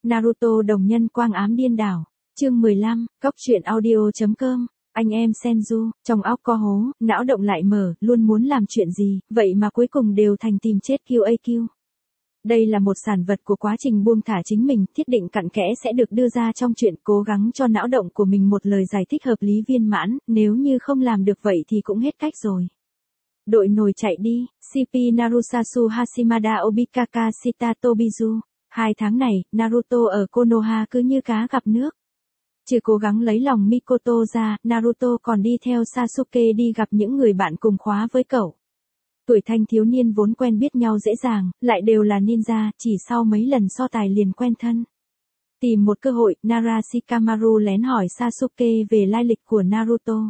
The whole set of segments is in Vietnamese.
Naruto đồng nhân quang ám điên đảo. Chương 15, Cóc truyện audio.com. Anh em Senju, trong óc co hố, não động lại mở, luôn muốn làm chuyện gì, vậy mà cuối cùng đều thành tìm chết QAQ. Đây là một sản vật của quá trình buông thả chính mình, thiết định cặn kẽ sẽ được đưa ra trong chuyện, cố gắng cho não động của mình một lời giải thích hợp lý viên mãn, nếu như không làm được vậy thì cũng hết cách rồi. Đội nổi chạy đi, CP Narusasu Hashimada Obikaka Shita Tobizu. 2 tháng này, Naruto ở Konoha cứ như cá gặp nước. Trừ cố gắng lấy lòng Mikoto ra, Naruto còn đi theo Sasuke đi gặp những người bạn cùng khóa với cậu. Tuổi thanh thiếu niên vốn quen biết nhau dễ dàng, lại đều là ninja, chỉ sau mấy lần so tài liền quen thân. Tìm một cơ hội, Nara Shikamaru lén hỏi Sasuke về lai lịch của Naruto.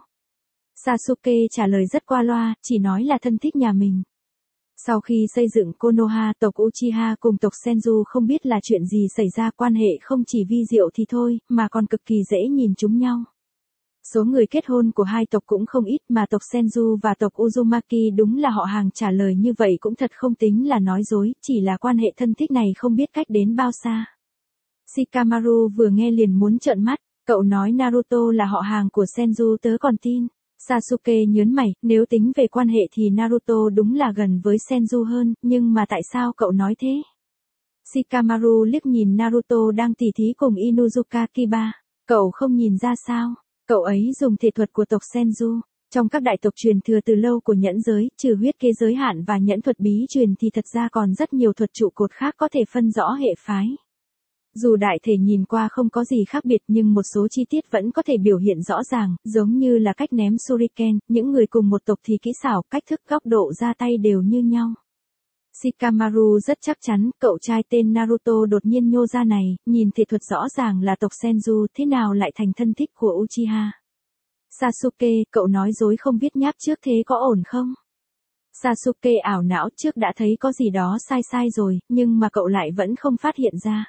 Sasuke trả lời rất qua loa, chỉ nói là thân thích nhà mình. Sau khi xây dựng Konoha, tộc Uchiha cùng tộc Senju không biết là chuyện gì xảy ra, quan hệ không chỉ vi diệu thì thôi, mà còn cực kỳ dễ nhìn chúng nhau. Số người kết hôn của hai tộc cũng không ít, mà tộc Senju và tộc Uzumaki đúng là họ hàng, trả lời như vậy cũng thật không tính là nói dối, chỉ là quan hệ thân thích này không biết cách đến bao xa. Shikamaru vừa nghe liền muốn trợn mắt, cậu nói Naruto là họ hàng của Senju tớ còn tin. Sasuke nhớn mày, nếu tính về quan hệ thì Naruto đúng là gần với Senju hơn, nhưng mà tại sao cậu nói thế? Shikamaru liếc nhìn Naruto đang tỉ thí cùng Inuzuka Kiba, cậu không nhìn ra sao? Cậu ấy dùng thể thuật của tộc Senju. Trong các đại tộc truyền thừa từ lâu của nhẫn giới, trừ huyết kế giới hạn và nhẫn thuật bí truyền thì thật ra còn rất nhiều thuật trụ cột khác có thể phân rõ hệ phái. Dù đại thể nhìn qua không có gì khác biệt nhưng một số chi tiết vẫn có thể biểu hiện rõ ràng, giống như là cách ném shuriken, những người cùng một tộc thì kỹ xảo, cách thức, góc độ ra tay đều như nhau. Shikamaru rất chắc chắn, cậu trai tên Naruto đột nhiên nhô ra này, nhìn thể thuật rõ ràng là tộc Senju, thế nào lại thành thân thích của Uchiha. Sasuke, cậu nói dối không biết nháp trước thế có ổn không? Sasuke ảo não, trước đã thấy có gì đó sai rồi, nhưng mà cậu lại vẫn không phát hiện ra.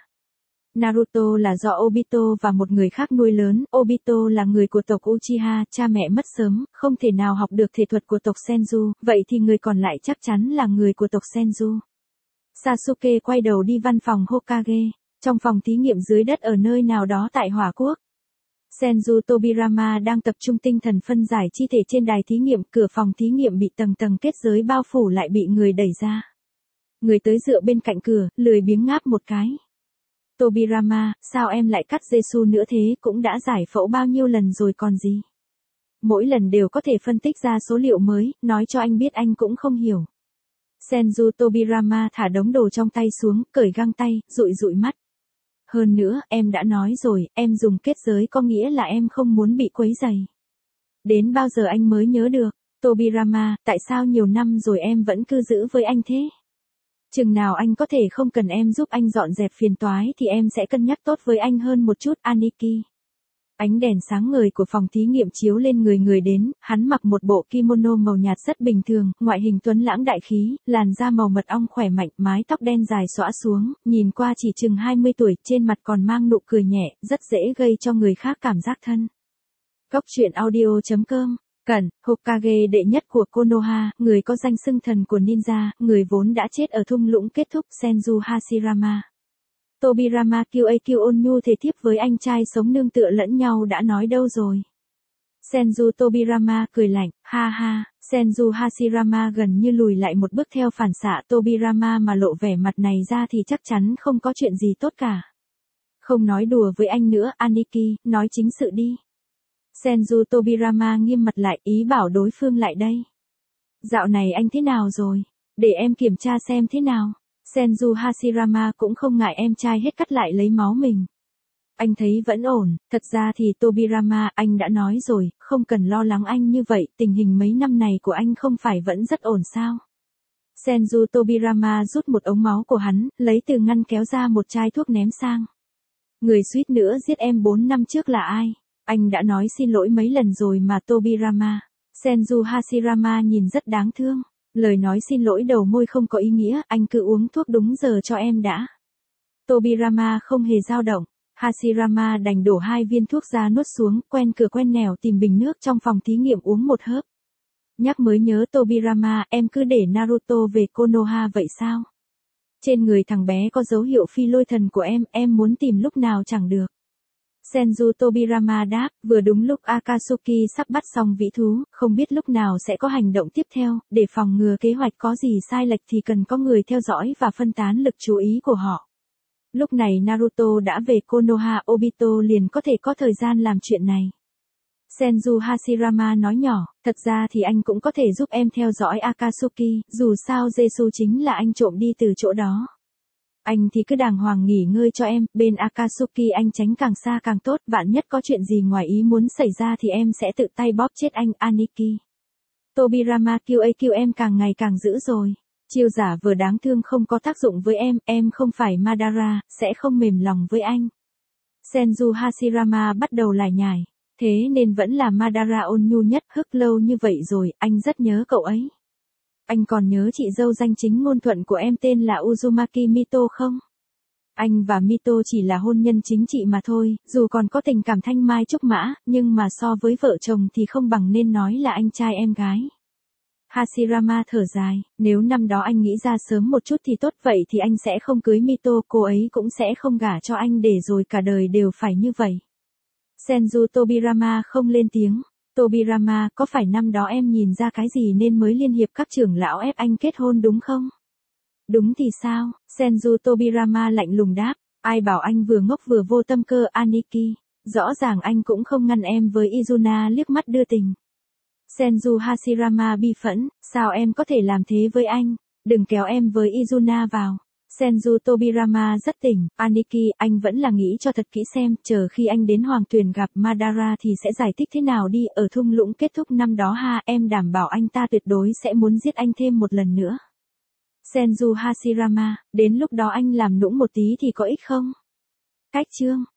Naruto là do Obito và một người khác nuôi lớn, Obito là người của tộc Uchiha, cha mẹ mất sớm, không thể nào học được thể thuật của tộc Senju, vậy thì người còn lại chắc chắn là người của tộc Senju. Sasuke quay đầu đi văn phòng Hokage, trong phòng thí nghiệm dưới đất ở nơi nào đó tại Hỏa Quốc. Senju Tobirama đang tập trung tinh thần phân giải chi thể trên đài thí nghiệm, cửa phòng thí nghiệm bị tầng kết giới bao phủ lại bị người đẩy ra. Người tới dựa bên cạnh cửa, lười biếng ngáp một cái. Tobirama, sao em lại cắt Jesu nữa thế, cũng đã giải phẫu bao nhiêu lần rồi còn gì. Mỗi lần đều có thể phân tích ra số liệu mới, nói cho anh biết anh cũng không hiểu. Senju Tobirama thả đống đồ trong tay xuống, cởi găng tay, dụi mắt. Hơn nữa, em đã nói rồi, em dùng kết giới có nghĩa là em không muốn bị quấy rầy. Đến bao giờ anh mới nhớ được, Tobirama, tại sao nhiều năm rồi em vẫn cứ giữ với anh thế? Chừng nào anh có thể không cần em giúp anh dọn dẹp phiền toái thì em sẽ cân nhắc tốt với anh hơn một chút, Aniki. Ánh đèn sáng ngời của phòng thí nghiệm chiếu lên người đến, hắn mặc một bộ kimono màu nhạt rất bình thường, ngoại hình tuấn lãng đại khí, làn da màu mật ong khỏe mạnh, mái tóc đen dài xõa xuống, nhìn qua chỉ chừng 20 tuổi, trên mặt còn mang nụ cười nhẹ, rất dễ gây cho người khác cảm giác thân. Cóc truyện audio.com. Cẩn, Hokage đệ nhất của Konoha, người có danh xưng thần của ninja, người vốn đã chết ở thung lũng kết thúc, Senju Hashirama. Tobirama QAQ ôn nhu thể thiếp với anh trai sống nương tựa lẫn nhau đã nói đâu rồi. Senju Tobirama cười lạnh, ha ha, Senju Hashirama gần như lùi lại một bước theo phản xạ, Tobirama mà lộ vẻ mặt này ra thì chắc chắn không có chuyện gì tốt cả. Không nói đùa với anh nữa, Aniki, nói chính sự đi. Senju Tobirama nghiêm mặt lại, ý bảo đối phương lại đây. Dạo này anh thế nào rồi? Để em kiểm tra xem thế nào. Senju Hashirama cũng không ngại em trai hết cắt lại lấy máu mình. Anh thấy vẫn ổn, thật ra thì Tobirama, anh đã nói rồi, không cần lo lắng anh như vậy, tình hình mấy năm này của anh không phải vẫn rất ổn sao? Senju Tobirama rút một ống máu của hắn, lấy từ ngăn kéo ra một chai thuốc ném sang. Người suýt nữa giết em 4 năm trước là ai? Anh đã nói xin lỗi mấy lần rồi mà Tobirama. Senju Hashirama nhìn rất đáng thương. Lời nói xin lỗi đầu môi không có ý nghĩa, anh cứ uống thuốc đúng giờ cho em đã. Tobirama không hề dao động. Hashirama đành đổ 2 viên thuốc ra nuốt xuống, quen cửa quen nẻo tìm bình nước trong phòng thí nghiệm uống một hớp. Nhắc mới nhớ Tobirama, em cứ để Naruto về Konoha vậy sao? Trên người thằng bé có dấu hiệu phi lôi thần của em muốn tìm lúc nào chẳng được. Senju Tobirama đáp, vừa đúng lúc Akatsuki sắp bắt xong vĩ thú, không biết lúc nào sẽ có hành động tiếp theo, để phòng ngừa kế hoạch có gì sai lệch thì cần có người theo dõi và phân tán lực chú ý của họ. Lúc này Naruto đã về Konoha Obito liền có thể có thời gian làm chuyện này. Senju Hashirama nói nhỏ, thật ra thì anh cũng có thể giúp em theo dõi Akatsuki, dù sao Jesu chính là anh trộm đi từ chỗ đó. Anh thì cứ đàng hoàng nghỉ ngơi cho em, bên Akatsuki anh tránh càng xa càng tốt, vạn nhất có chuyện gì ngoài ý muốn xảy ra thì em sẽ tự tay bóp chết anh, Aniki. Tobirama kêu em càng ngày càng dữ rồi. Chiêu giả vừa đáng thương không có tác dụng với em không phải Madara, sẽ không mềm lòng với anh. Senju Hashirama bắt đầu lải nhải, thế nên vẫn là Madara ôn nhu nhất, hức lâu như vậy rồi, anh rất nhớ cậu ấy. Anh còn nhớ chị dâu danh chính ngôn thuận của em tên là Uzumaki Mito không? Anh và Mito chỉ là hôn nhân chính trị mà thôi, dù còn có tình cảm thanh mai trúc mã, nhưng mà so với vợ chồng thì không bằng nên nói là anh trai em gái. Hashirama thở dài, nếu năm đó anh nghĩ ra sớm một chút thì tốt, vậy thì anh sẽ không cưới Mito, cô ấy cũng sẽ không gả cho anh để rồi cả đời đều phải như vậy. Senju Tobirama không lên tiếng. Tobirama, có phải năm đó em nhìn ra cái gì nên mới liên hiệp các trưởng lão ép anh kết hôn đúng không? Đúng thì sao? Senju Tobirama lạnh lùng đáp, ai bảo anh vừa ngốc vừa vô tâm cơ, Aniki, rõ ràng anh cũng không ngăn em với Izuna liếc mắt đưa tình. Senju Hashirama bi phẫn, sao em có thể làm thế với anh, đừng kéo em với Izuna vào. Senju Tobirama rất tỉnh, Aniki, anh vẫn là nghĩ cho thật kỹ xem, chờ khi anh đến Hoàng Tuyền gặp Madara thì sẽ giải thích thế nào đi, ở thung lũng kết thúc năm đó ha, em đảm bảo anh ta tuyệt đối sẽ muốn giết anh thêm một lần nữa. Senju Hashirama, đến lúc đó anh làm nũng một tí thì có ích không? Cách chương